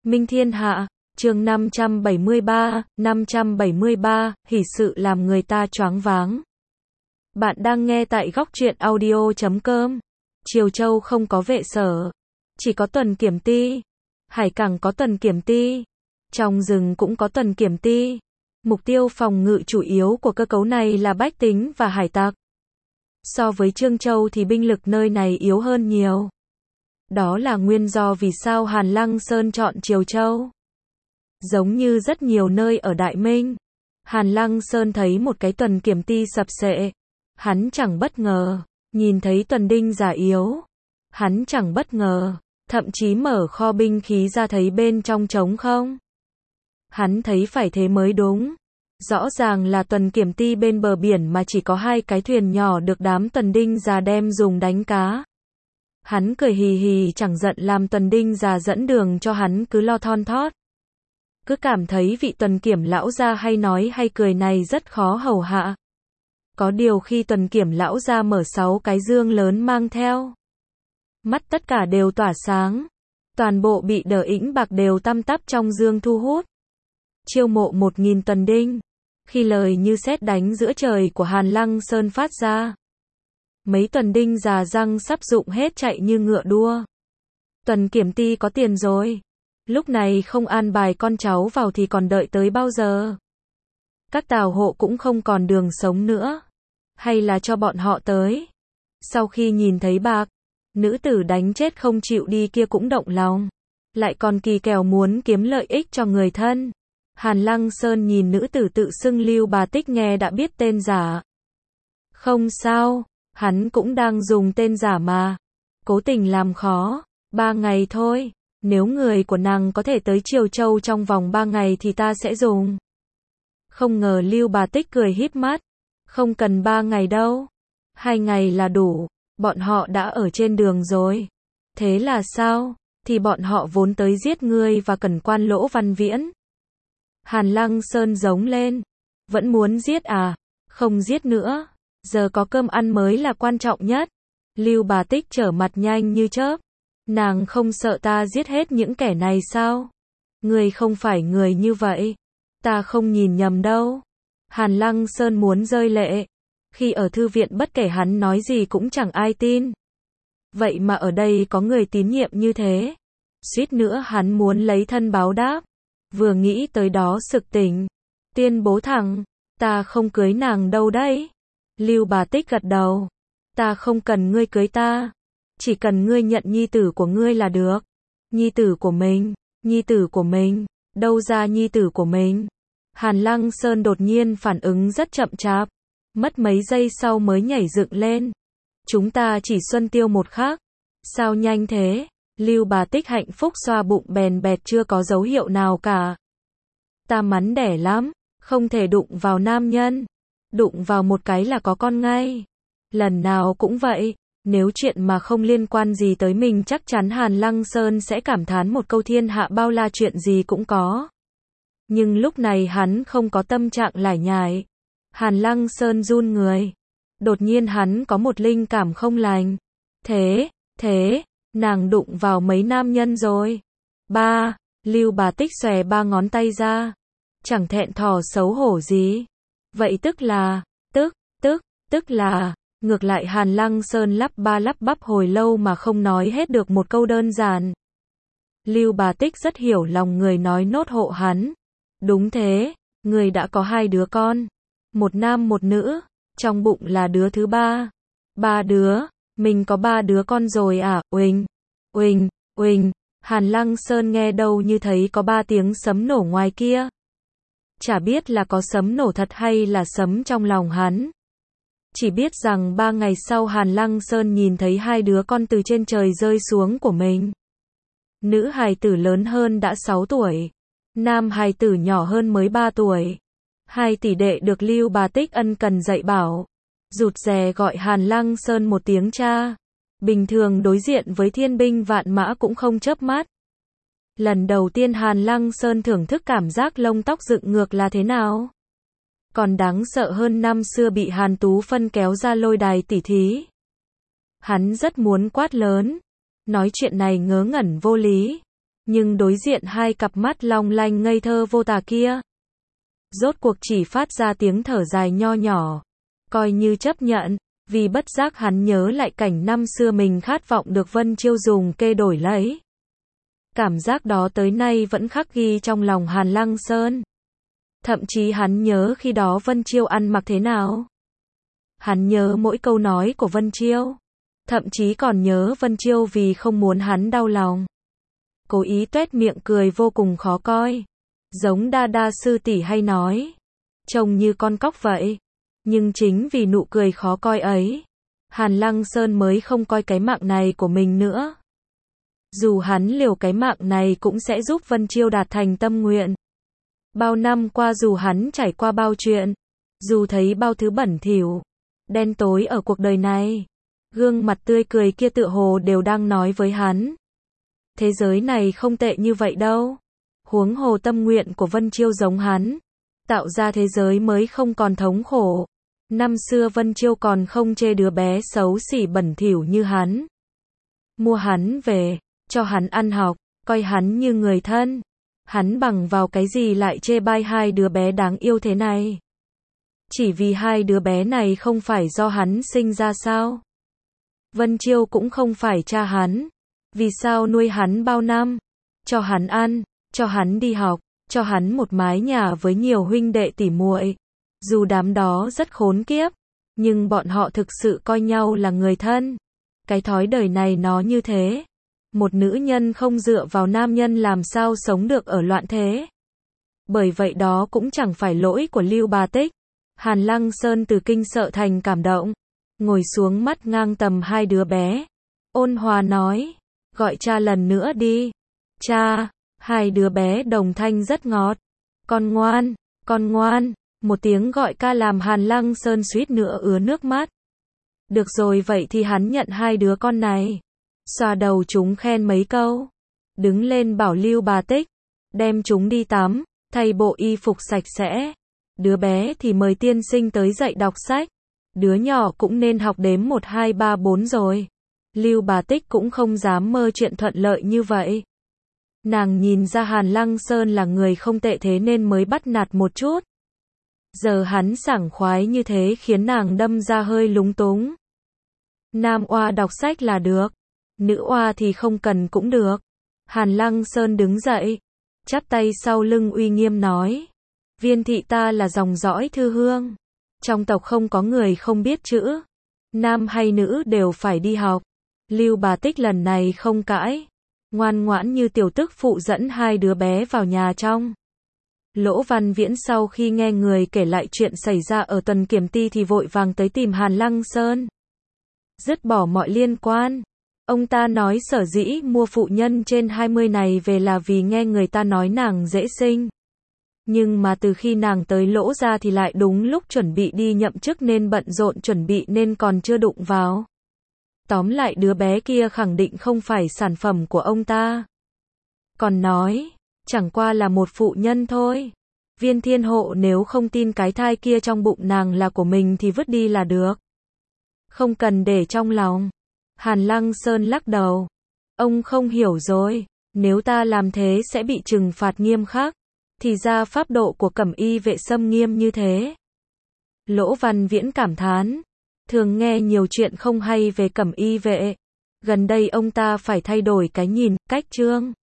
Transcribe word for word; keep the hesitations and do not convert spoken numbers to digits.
Minh Thiên Hạ, chương năm trăm bảy mươi ba, năm trăm bảy mươi ba, hỉ sự làm người ta choáng váng. Bạn đang nghe tại góc truyện audio chấm com. Triều Châu không có vệ sở, chỉ có tuần kiểm ty. Hải cảng có tuần kiểm ty. Trong rừng cũng có tuần kiểm ty. Mục tiêu phòng ngự chủ yếu của cơ cấu này là bách tính và hải tặc. So với Trương Châu thì binh lực nơi này yếu hơn nhiều. Đó là nguyên do vì sao Hàn Lăng Sơn chọn Triều Châu. Giống như rất nhiều nơi ở Đại Minh, Hàn Lăng Sơn thấy một cái tuần kiểm ty sập sệ. Hắn chẳng bất ngờ, nhìn thấy tuần đinh giả yếu. Hắn chẳng bất ngờ, thậm chí mở kho binh khí ra thấy bên trong trống không. Hắn thấy phải thế mới đúng. Rõ ràng là tuần kiểm ty bên bờ biển mà chỉ có hai cái thuyền nhỏ được đám tuần đinh già đem dùng đánh cá. Hắn cười hì hì chẳng giận làm tuần đinh già dẫn đường cho hắn cứ lo thon thót. Cứ cảm thấy vị tuần kiểm lão gia hay nói hay cười này rất khó hầu hạ. Có điều khi tuần kiểm lão gia mở sáu cái dương lớn mang theo, mắt tất cả đều tỏa sáng. Toàn bộ bị đờ ĩnh bạc đều tăm tắp trong dương thu hút. Chiêu mộ một nghìn tuần đinh. Khi lời như sét đánh giữa trời của Hàn Lăng Sơn phát ra, mấy tuần đinh già răng sắp rụng hết chạy như ngựa đua. Tuần kiểm ty có tiền rồi. Lúc này không an bài con cháu vào thì còn đợi tới bao giờ? Các tào hộ cũng không còn đường sống nữa. Hay là cho bọn họ tới? Sau khi nhìn thấy bạc, nữ tử đánh chết không chịu đi kia cũng động lòng. Lại còn kỳ kèo muốn kiếm lợi ích cho người thân. Hàn Lăng Sơn nhìn nữ tử tự xưng Lưu Bà Tích nghe đã biết tên giả. Không sao, hắn cũng đang dùng tên giả mà. Cố tình làm khó. Ba ngày thôi. Nếu người của nàng có thể tới Triều Châu trong vòng ba ngày thì ta sẽ dùng. Không ngờ Lưu Bà Tích cười híp mắt. Không cần ba ngày đâu. Hai ngày là đủ. Bọn họ đã ở trên đường rồi. Thế là sao? Thì bọn họ vốn tới giết ngươi và cẩn quan Lỗ Văn Viễn. Hàn Lăng Sơn giống lên. Vẫn muốn giết à? Không giết nữa. Giờ có cơm ăn mới là quan trọng nhất. Lưu Bà Tích trở mặt nhanh như chớp. Nàng không sợ ta giết hết những kẻ này sao? Ngươi không phải người như vậy. Ta không nhìn nhầm đâu. Hàn Lăng Sơn muốn rơi lệ. Khi ở thư viện bất kể hắn nói gì cũng chẳng ai tin. Vậy mà ở đây có người tín nhiệm như thế. Suýt nữa hắn muốn lấy thân báo đáp. Vừa nghĩ tới đó sực tỉnh. Tuyên bố thẳng. Ta không cưới nàng đâu đấy. Lưu Bà Tích gật đầu. Ta không cần ngươi cưới ta. Chỉ cần ngươi nhận nhi tử của ngươi là được. Nhi tử của mình. Nhi tử của mình. Đâu ra nhi tử của mình? Hàn Lăng Sơn đột nhiên phản ứng rất chậm chạp. Mất mấy giây sau mới nhảy dựng lên. Chúng ta chỉ xuân tiêu một khắc. Sao nhanh thế? Lưu Bà Tích hạnh phúc xoa bụng bèn bẹt chưa có dấu hiệu nào cả. Ta mắn đẻ lắm. Không thể đụng vào nam nhân. Đụng vào một cái là có con ngay. Lần nào cũng vậy. Nếu chuyện mà không liên quan gì tới mình chắc chắn Hàn Lăng Sơn sẽ cảm thán một câu thiên hạ bao la chuyện gì cũng có. Nhưng lúc này hắn không có tâm trạng lải nhải. Hàn Lăng Sơn run người. Đột nhiên hắn có một linh cảm không lành. Thế, thế, nàng đụng vào mấy nam nhân rồi. Ba, Lưu Bà Tích xòe ba ngón tay ra. Chẳng thẹn thò xấu hổ gì. Vậy tức là, tức, tức, tức là... Ngược lại Hàn Lăng Sơn lắp ba lắp bắp hồi lâu mà không nói hết được một câu đơn giản. Lưu Bà Tích rất hiểu lòng người nói nốt hộ hắn. Đúng thế, người đã có hai đứa con. Một nam một nữ, trong bụng là đứa thứ ba. Ba đứa, mình có ba đứa con rồi à, uỳnh, uỳnh, uỳnh. Hàn Lăng Sơn nghe đâu như thấy có ba tiếng sấm nổ ngoài kia. Chả biết là có sấm nổ thật hay là sấm trong lòng hắn. Chỉ biết rằng ba ngày sau Hàn Lăng Sơn nhìn thấy hai đứa con từ trên trời rơi xuống của mình. Nữ hài tử lớn hơn đã sáu tuổi. Nam hài tử nhỏ hơn mới ba tuổi. Hai tỷ đệ được Lưu Bà Tích ân cần dạy bảo. Rụt rè gọi Hàn Lăng Sơn một tiếng cha. Bình thường đối diện với thiên binh vạn mã cũng không chớp mắt. Lần đầu tiên Hàn Lăng Sơn thưởng thức cảm giác lông tóc dựng ngược là thế nào. Còn đáng sợ hơn năm xưa bị Hàn Tú Phân kéo ra lôi đài tỉ thí. Hắn rất muốn quát lớn. Nói chuyện này ngớ ngẩn vô lý. Nhưng đối diện hai cặp mắt long lanh ngây thơ vô tà kia, rốt cuộc chỉ phát ra tiếng thở dài nho nhỏ, coi như chấp nhận, vì bất giác hắn nhớ lại cảnh năm xưa mình khát vọng được Vân Chiêu dùng kê đổi lấy. Cảm giác đó tới nay vẫn khắc ghi trong lòng Hàn Lăng Sơn. Thậm chí hắn nhớ khi đó Vân Chiêu ăn mặc thế nào. Hắn nhớ mỗi câu nói của Vân Chiêu. Thậm chí còn nhớ Vân Chiêu vì không muốn hắn đau lòng, cố ý tuét miệng cười vô cùng khó coi. Giống Đa Đa sư tỷ hay nói, trông như con cóc vậy. Nhưng chính vì nụ cười khó coi ấy, Hàn Lăng Sơn mới không coi cái mạng này của mình nữa. Dù hắn liều cái mạng này cũng sẽ giúp Vân Chiêu đạt thành tâm nguyện. Bao năm qua dù hắn trải qua bao chuyện, dù thấy bao thứ bẩn thỉu, đen tối ở cuộc đời này, gương mặt tươi cười kia tựa hồ đều đang nói với hắn, thế giới này không tệ như vậy đâu. Huống hồ tâm nguyện của Vân Chiêu giống hắn, tạo ra thế giới mới không còn thống khổ. Năm xưa Vân Chiêu còn không chê đứa bé xấu xỉ bẩn thỉu như hắn. Mua hắn về, cho hắn ăn học, coi hắn như người thân. Hắn bằng vào cái gì lại chê bai hai đứa bé đáng yêu thế này? Chỉ vì hai đứa bé này không phải do hắn sinh ra sao? Vân Chiêu cũng không phải cha hắn. Vì sao nuôi hắn bao năm? Cho hắn ăn, cho hắn đi học, cho hắn một mái nhà với nhiều huynh đệ tỉ muội. Dù đám đó rất khốn kiếp, nhưng bọn họ thực sự coi nhau là người thân. Cái thói đời này nó như thế. Một nữ nhân không dựa vào nam nhân làm sao sống được ở loạn thế. Bởi vậy đó cũng chẳng phải lỗi của Lưu Bà Tích. Hàn Lăng Sơn từ kinh sợ thành cảm động, ngồi xuống mắt ngang tầm hai đứa bé, ôn hòa nói, gọi cha lần nữa đi. Cha. Hai đứa bé đồng thanh rất ngọt. Con ngoan, con ngoan. Một tiếng gọi ca làm Hàn Lăng Sơn suýt nữa ứa nước mắt. Được rồi, vậy thì hắn nhận hai đứa con này. Xoa đầu chúng khen mấy câu. Đứng lên bảo Lưu Bà Tích, đem chúng đi tắm, thay bộ y phục sạch sẽ. Đứa bé thì mời tiên sinh tới dạy đọc sách. Đứa nhỏ cũng nên học đếm một hai ba bốn rồi. Lưu Bà Tích cũng không dám mơ chuyện thuận lợi như vậy. Nàng nhìn ra Hàn Lăng Sơn là người không tệ thế nên mới bắt nạt một chút. Giờ hắn sảng khoái như thế khiến nàng đâm ra hơi lúng túng. Nam oa đọc sách là được, nữ oa thì không cần cũng được. Hàn Lăng Sơn đứng dậy, chắp tay sau lưng uy nghiêm nói, Viên thị ta là dòng dõi thư hương, trong tộc không có người không biết chữ, nam hay nữ đều phải đi học. Lưu Bà Tích lần này không cãi, ngoan ngoãn như tiểu tức phụ dẫn hai đứa bé vào nhà trong. Lỗ Văn Viễn sau khi nghe người kể lại chuyện xảy ra ở tuần kiểm ty thì vội vàng tới tìm Hàn Lăng Sơn. Dứt bỏ mọi liên quan. Ông ta nói sở dĩ mua phụ nhân trên hai mươi này về là vì nghe người ta nói nàng dễ sinh. Nhưng mà từ khi nàng tới Lỗ ra thì lại đúng lúc chuẩn bị đi nhậm chức nên bận rộn chuẩn bị nên còn chưa đụng vào. Tóm lại đứa bé kia khẳng định không phải sản phẩm của ông ta. Còn nói, chẳng qua là một phụ nhân thôi. Viên Thiên Hộ nếu không tin cái thai kia trong bụng nàng là của mình thì vứt đi là được. Không cần để trong lòng. Hàn Lăng Sơn lắc đầu. Ông không hiểu rồi, nếu ta làm thế sẽ bị trừng phạt nghiêm khắc. Thì ra pháp độ của Cẩm Y vệ xâm nghiêm như thế. Lỗ Văn Viễn cảm thán. Thường nghe nhiều chuyện không hay về Cẩm Y vệ. Gần đây ông ta phải thay đổi cái nhìn, cách trương.